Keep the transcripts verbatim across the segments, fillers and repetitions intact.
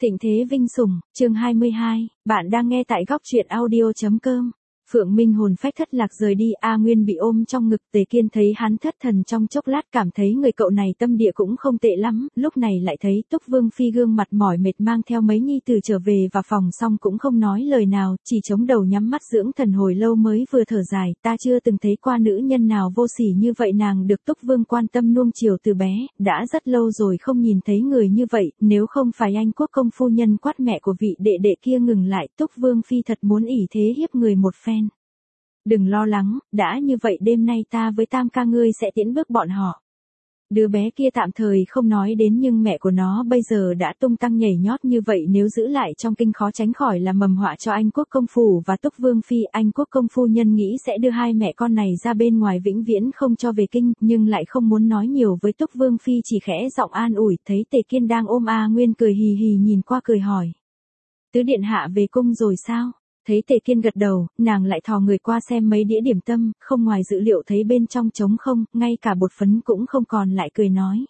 Thịnh thế vinh sủng, chương hai mươi hai, bạn đang nghe tại góc truyện audio.com. Phượng Minh hồn phách thất lạc rời đi, A Nguyên bị ôm trong ngực, Tề Kiên thấy hắn thất thần trong chốc lát cảm thấy người cậu này tâm địa cũng không tệ lắm, lúc này lại thấy Túc Vương Phi gương mặt mỏi mệt mang theo mấy nhi tử trở về vào phòng xong cũng không nói lời nào, chỉ chống đầu nhắm mắt dưỡng thần hồi lâu mới vừa thở dài, ta chưa từng thấy qua nữ nhân nào vô sỉ như vậy, nàng được Túc Vương quan tâm nuông chiều từ bé, đã rất lâu rồi không nhìn thấy người như vậy, nếu không phải anh quốc công phu nhân quát mẹ của vị đệ đệ kia ngừng lại, Túc Vương Phi thật muốn ỷ thế hiếp người một phen. Đừng lo lắng, đã như vậy đêm nay ta với Tam ca ngươi sẽ tiễn bước bọn họ. Đứa bé kia tạm thời không nói đến nhưng mẹ của nó bây giờ đã tung tăng nhảy nhót như vậy, nếu giữ lại trong kinh khó tránh khỏi là mầm họa cho anh quốc công phủ và Túc Vương Phi. Anh quốc công phu nhân nghĩ sẽ đưa hai mẹ con này ra bên ngoài vĩnh viễn không cho về kinh, nhưng lại không muốn nói nhiều với Túc Vương Phi, chỉ khẽ giọng an ủi. Thấy Tề Kiên đang ôm A Nguyên cười hì hì nhìn qua cười hỏi. Tứ điện hạ về cung rồi sao? Thấy Tề Kiên gật đầu, nàng lại thò người qua xem mấy đĩa điểm tâm, không ngoài dự liệu thấy bên trong trống không, ngay cả bột phấn cũng không còn, lại cười nói.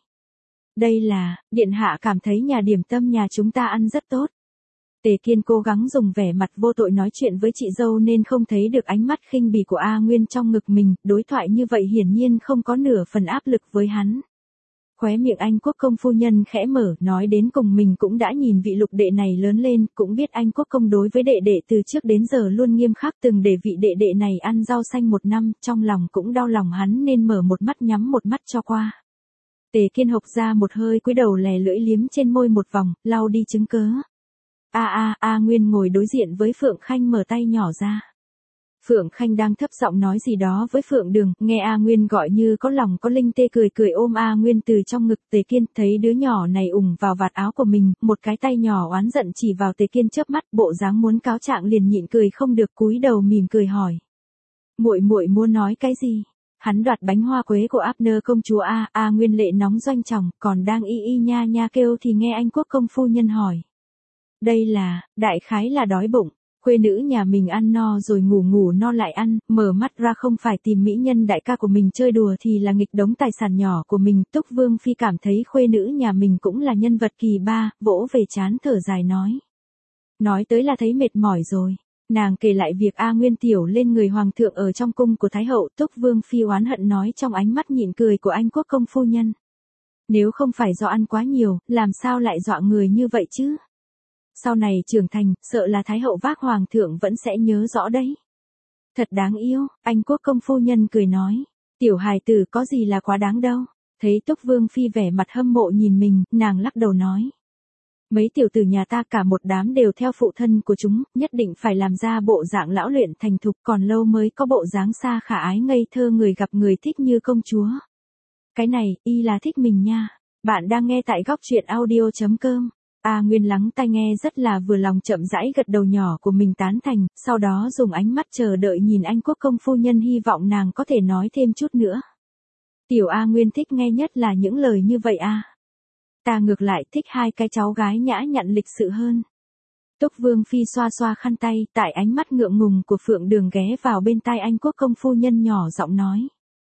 Đây là, điện hạ cảm thấy nhà điểm tâm nhà chúng ta ăn rất tốt. Tề Kiên cố gắng dùng vẻ mặt vô tội nói chuyện với chị dâu nên không thấy được ánh mắt khinh bỉ của A Nguyên trong ngực mình, đối thoại như vậy hiển nhiên không có nửa phần áp lực với hắn. Khóe miệng anh quốc công phu nhân khẽ mở, nói đến cùng mình cũng đã nhìn vị lục đệ này lớn lên, cũng biết anh quốc công đối với đệ đệ từ trước đến giờ luôn nghiêm khắc, từng để vị đệ đệ này ăn rau xanh một năm, trong lòng cũng đau lòng hắn nên mở một mắt nhắm một mắt cho qua. Tề Kiên hộc ra một hơi, cúi đầu lè lưỡi liếm trên môi một vòng, lau đi chứng cớ. A a A Nguyên ngồi đối diện với Phượng Khanh mở tay nhỏ ra. Phượng Khanh đang thấp giọng nói gì đó với Phượng Đường, nghe A Nguyên gọi như có lòng có linh, tê cười cười ôm A Nguyên từ trong ngực. Tề Kiên thấy đứa nhỏ này ủng vào vạt áo của mình, một cái tay nhỏ oán giận chỉ vào Tề Kiên chớp mắt, bộ dáng muốn cáo trạng liền nhịn cười không được, cúi đầu mỉm cười hỏi. Muội muội muốn nói cái gì? Hắn đoạt bánh hoa quế của Abner công chúa A, A Nguyên lệ nóng doanh chồng, còn đang y y nha nha kêu thì nghe anh quốc công phu nhân hỏi. Đây là, đại khái là đói bụng. Khuê nữ nhà mình ăn no rồi ngủ ngủ no lại ăn, mở mắt ra không phải tìm mỹ nhân đại ca của mình chơi đùa thì là nghịch đống tài sản nhỏ của mình. Túc Vương Phi cảm thấy khuê nữ nhà mình cũng là nhân vật kỳ ba, vỗ về trán thở dài nói. Nói tới là thấy mệt mỏi rồi. Nàng kể lại việc A Nguyên tiểu lên người hoàng thượng ở trong cung của Thái hậu. Túc Vương Phi oán hận nói trong ánh mắt nhịn cười của anh quốc công phu nhân. Nếu không phải do ăn quá nhiều, làm sao lại dọa người như vậy chứ? Sau này trưởng thành, sợ là Thái hậu vác hoàng thượng vẫn sẽ nhớ rõ đấy. Thật đáng yêu, anh quốc công phu nhân cười nói. Tiểu hài tử có gì là quá đáng đâu. Thấy Túc Vương Phi vẻ mặt hâm mộ nhìn mình, nàng lắc đầu nói. Mấy tiểu tử nhà ta cả một đám đều theo phụ thân của chúng, nhất định phải làm ra bộ dạng lão luyện thành thục, còn lâu mới có bộ dáng xa khả ái ngây thơ người gặp người thích như công chúa. Cái này, y là thích mình nha. Bạn đang nghe tại góc truyện audio.com. A Nguyên lắng tai nghe rất là vừa lòng, chậm rãi gật đầu nhỏ của mình tán thành, sau đó dùng ánh mắt chờ đợi nhìn anh quốc công phu nhân, hy vọng nàng có thể nói thêm chút nữa. Tiểu A Nguyên thích nghe nhất là những lời như vậy à. Ta ngược lại thích hai cái cháu gái nhã nhặn lịch sự hơn. Túc Vương Phi xoa xoa khăn tay, tại ánh mắt ngượng ngùng của Phượng Đường ghé vào bên tai anh quốc công phu nhân nhỏ giọng nói.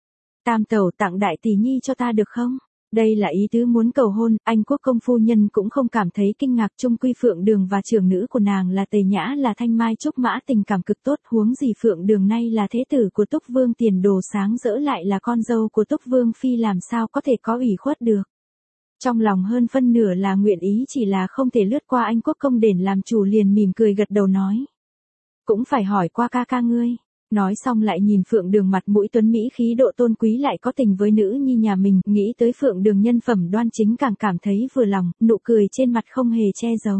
Tam tẩu tặng đại tỷ nhi cho ta được không? Đây là ý tứ muốn cầu hôn, anh quốc công phu nhân cũng không cảm thấy kinh ngạc, chung quy Phượng Đường và trưởng nữ của nàng là Tề Nhã là thanh mai trúc mã, tình cảm cực tốt, huống gì Phượng Đường nay là thế tử của Túc Vương, tiền đồ sáng rỡ, lại là con dâu của Túc Vương Phi, làm sao có thể có ủy khuất được. Trong lòng hơn phân nửa là nguyện ý, chỉ là không thể lướt qua anh quốc công đền làm chủ, liền mỉm cười gật đầu nói. Cũng phải hỏi qua ca ca ngươi. Nói xong lại nhìn Phượng Đường mặt mũi tuấn mỹ khí độ tôn quý, lại có tình với nữ nhi nhà mình, nghĩ tới Phượng Đường nhân phẩm đoan chính càng cảm thấy vừa lòng, nụ cười trên mặt không hề che giấu.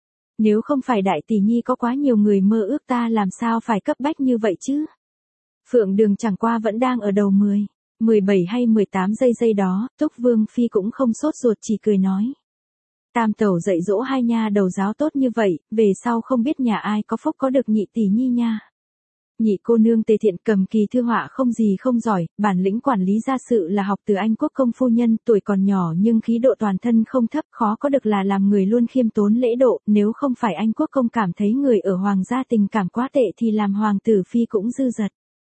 Nếu không phải đại tỷ nhi có quá nhiều người mơ ước, ta làm sao phải cấp bách như vậy chứ? Phượng Đường chẳng qua vẫn đang ở đầu mười, mười bảy hay mười tám giây giây đó, Túc Vương Phi cũng không sốt ruột, chỉ cười nói. Tam tẩu dạy dỗ hai nha đầu giáo tốt như vậy, về sau không biết nhà ai có phúc có được nhị tỷ nhi nha. Nhị cô nương Tề Thiện cầm kỳ thư họa không gì không giỏi, bản lĩnh quản lý gia sự là học từ anh quốc công phu nhân, tuổi còn nhỏ nhưng khí độ toàn thân không thấp, khó có được là làm người luôn khiêm tốn lễ độ, nếu không phải anh quốc công cảm thấy người ở hoàng gia tình cảm quá tệ thì làm hoàng tử phi cũng dư dật.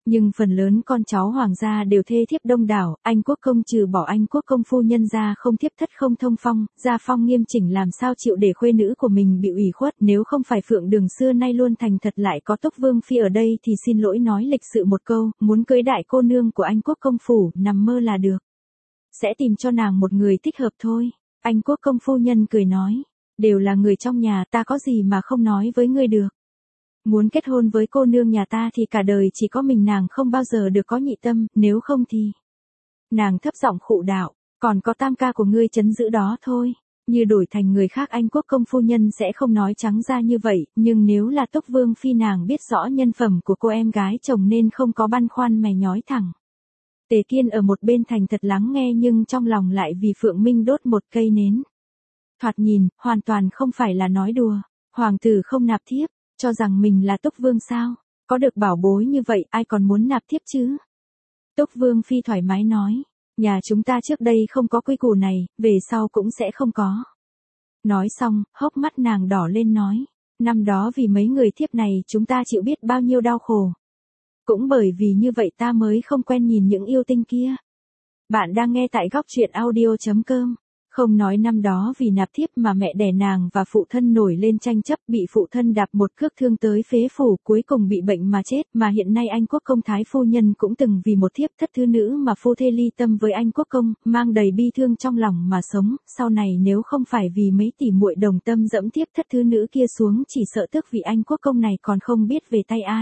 Nhưng phần lớn con cháu hoàng gia đều thê thiếp đông đảo, Anh quốc công trừ bỏ Anh quốc công phu nhân ra không thiếp thất không thông phong, gia phong nghiêm chỉnh làm sao chịu để khuê nữ của mình bị ủy khuất, nếu không phải Phượng Đường xưa nay luôn thành thật lại có Túc Vương phi ở đây thì xin lỗi nói lịch sự một câu, muốn cưới đại cô nương của Anh quốc công phủ, nằm mơ là được. Sẽ tìm cho nàng một người thích hợp thôi. Anh quốc công phu nhân cười nói, đều là người trong nhà, ta có gì mà không nói với ngươi được. Muốn kết hôn với cô nương nhà ta thì cả đời chỉ có mình nàng không bao giờ được có nhị tâm, nếu không thì... Nàng thấp giọng khụ đạo, còn có tam ca của ngươi trấn giữ đó thôi. Như đổi thành người khác Anh quốc công phu nhân sẽ không nói trắng ra như vậy, nhưng nếu là Túc Vương phi nàng biết rõ nhân phẩm của cô em gái chồng nên không có băn khoăn mè nhói thẳng. Tề Kiên ở một bên thành thật lắng nghe nhưng trong lòng lại vì Phượng Minh đốt một cây nến. Thoạt nhìn, hoàn toàn không phải là nói đùa, hoàng tử không nạp thiếp. Cho rằng mình là Túc Vương sao? Có được bảo bối như vậy ai còn muốn nạp thiếp chứ? Túc Vương phi thoải mái nói, nhà chúng ta trước đây không có quy củ này, về sau cũng sẽ không có. Nói xong, hốc mắt nàng đỏ lên nói, năm đó vì mấy người thiếp này chúng ta chịu biết bao nhiêu đau khổ. Cũng bởi vì như vậy ta mới không quen nhìn những yêu tinh kia. Bạn đang nghe tại góc truyện audio chấm com. Không nói năm đó vì nạp thiếp mà mẹ đẻ nàng và phụ thân nổi lên tranh chấp bị phụ thân đạp một cước thương tới phế phủ cuối cùng bị bệnh mà chết mà hiện nay Anh quốc công thái phu nhân cũng từng vì một thiếp thất thứ nữ mà phu thê ly tâm với Anh quốc công, mang đầy bi thương trong lòng mà sống, sau này nếu không phải vì mấy tỷ muội đồng tâm dẫm thiếp thất thứ nữ kia xuống chỉ sợ tước vị Anh quốc công này còn không biết về tay ai.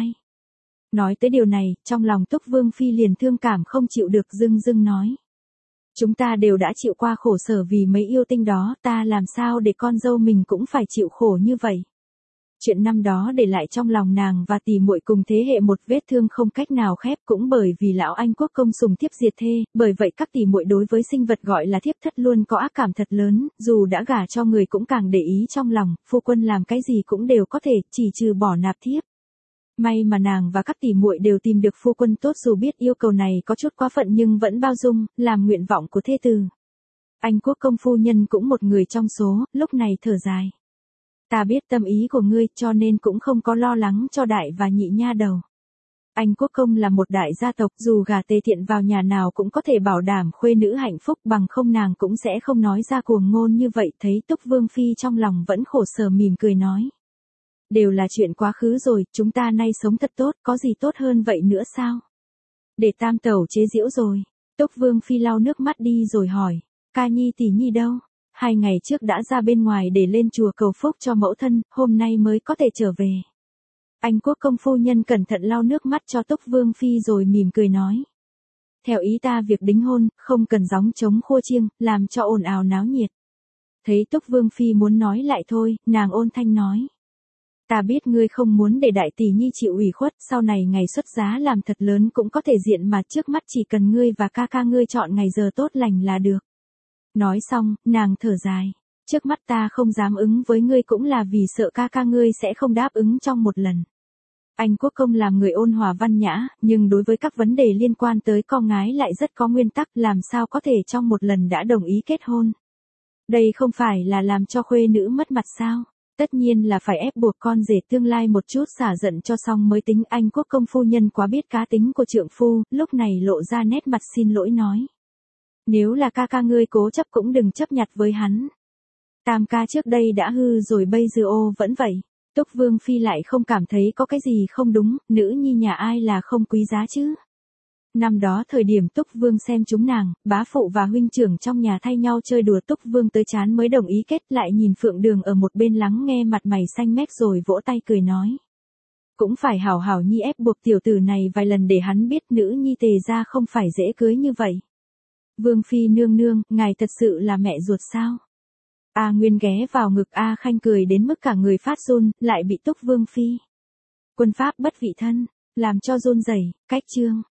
Nói tới điều này, trong lòng Túc Vương phi liền thương cảm không chịu được dưng dưng nói. Chúng ta đều đã chịu qua khổ sở vì mấy yêu tinh đó, ta làm sao để con dâu mình cũng phải chịu khổ như vậy. Chuyện năm đó để lại trong lòng nàng và tỷ muội cùng thế hệ một vết thương không cách nào khép cũng bởi vì lão Anh quốc công sùng thiếp diệt thê, bởi vậy các tỷ muội đối với sinh vật gọi là thiếp thất luôn có ác cảm thật lớn, dù đã gả cho người cũng càng để ý trong lòng, phu quân làm cái gì cũng đều có thể, chỉ trừ bỏ nạp thiếp. May mà nàng và các tỷ muội đều tìm được phu quân tốt dù biết yêu cầu này có chút quá phận nhưng vẫn bao dung, làm nguyện vọng của thê tử. Anh quốc công phu nhân cũng một người trong số, lúc này thở dài. Ta biết tâm ý của ngươi cho nên cũng không có lo lắng cho đại và nhị nha đầu. Anh quốc công là một đại gia tộc dù gả Tề Thiện vào nhà nào cũng có thể bảo đảm khuê nữ hạnh phúc bằng không nàng cũng sẽ không nói ra cuồng ngôn như vậy thấy Túc Vương phi trong lòng vẫn khổ sở mỉm cười nói. Đều là chuyện quá khứ rồi, chúng ta nay sống thật tốt, có gì tốt hơn vậy nữa sao? Để tam tẩu chế giễu rồi. Túc Vương phi lau nước mắt đi rồi hỏi, ca nhi tỷ nhi đâu? Hai ngày trước đã ra bên ngoài để lên chùa cầu phúc cho mẫu thân, hôm nay mới có thể trở về. Anh quốc công phu nhân cẩn thận lau nước mắt cho Túc Vương phi rồi mỉm cười nói. Theo ý ta việc đính hôn, không cần gióng trống khua chiêng, làm cho ồn ào náo nhiệt. Thấy Túc Vương phi muốn nói lại thôi, nàng ôn thanh nói. Ta biết ngươi không muốn để đại tỷ nhi chịu ủy khuất, sau này ngày xuất giá làm thật lớn cũng có thể diện mà trước mắt chỉ cần ngươi và ca ca ngươi chọn ngày giờ tốt lành là được. Nói xong, nàng thở dài. Trước mắt ta không dám ứng với ngươi cũng là vì sợ ca ca ngươi sẽ không đáp ứng trong một lần. Anh quốc công làm người ôn hòa văn nhã, nhưng đối với các vấn đề liên quan tới con gái lại rất có nguyên tắc làm sao có thể trong một lần đã đồng ý kết hôn. Đây không phải là làm cho khuê nữ mất mặt sao? Tất nhiên là phải ép buộc con rể tương lai một chút xả giận cho xong mới tính. Anh quốc công phu nhân quá biết cá tính của trượng phu, lúc này lộ ra nét mặt xin lỗi nói. Nếu là ca ca ngươi cố chấp cũng đừng chấp nhặt với hắn. Tam ca trước đây đã hư rồi bây giờ ô vẫn vậy. Túc Vương phi lại không cảm thấy có cái gì không đúng, nữ nhi nhà ai là không quý giá chứ. Năm đó thời điểm Túc Vương xem chúng nàng, bá phụ và huynh trưởng trong nhà thay nhau chơi đùa Túc Vương tới chán mới đồng ý kết lại nhìn Phượng Đường ở một bên lắng nghe mặt mày xanh mét rồi vỗ tay cười nói. Cũng phải hảo hảo nhi ép buộc tiểu tử này vài lần để hắn biết nữ nhi Tề ra không phải dễ cưới như vậy. Vương phi nương nương, ngài thật sự là mẹ ruột sao? A Nguyên ghé vào ngực A Khanh cười đến mức cả người phát run, lại bị Túc Vương phi. Quân pháp bất vị thân, làm cho run rẩy, cách chương.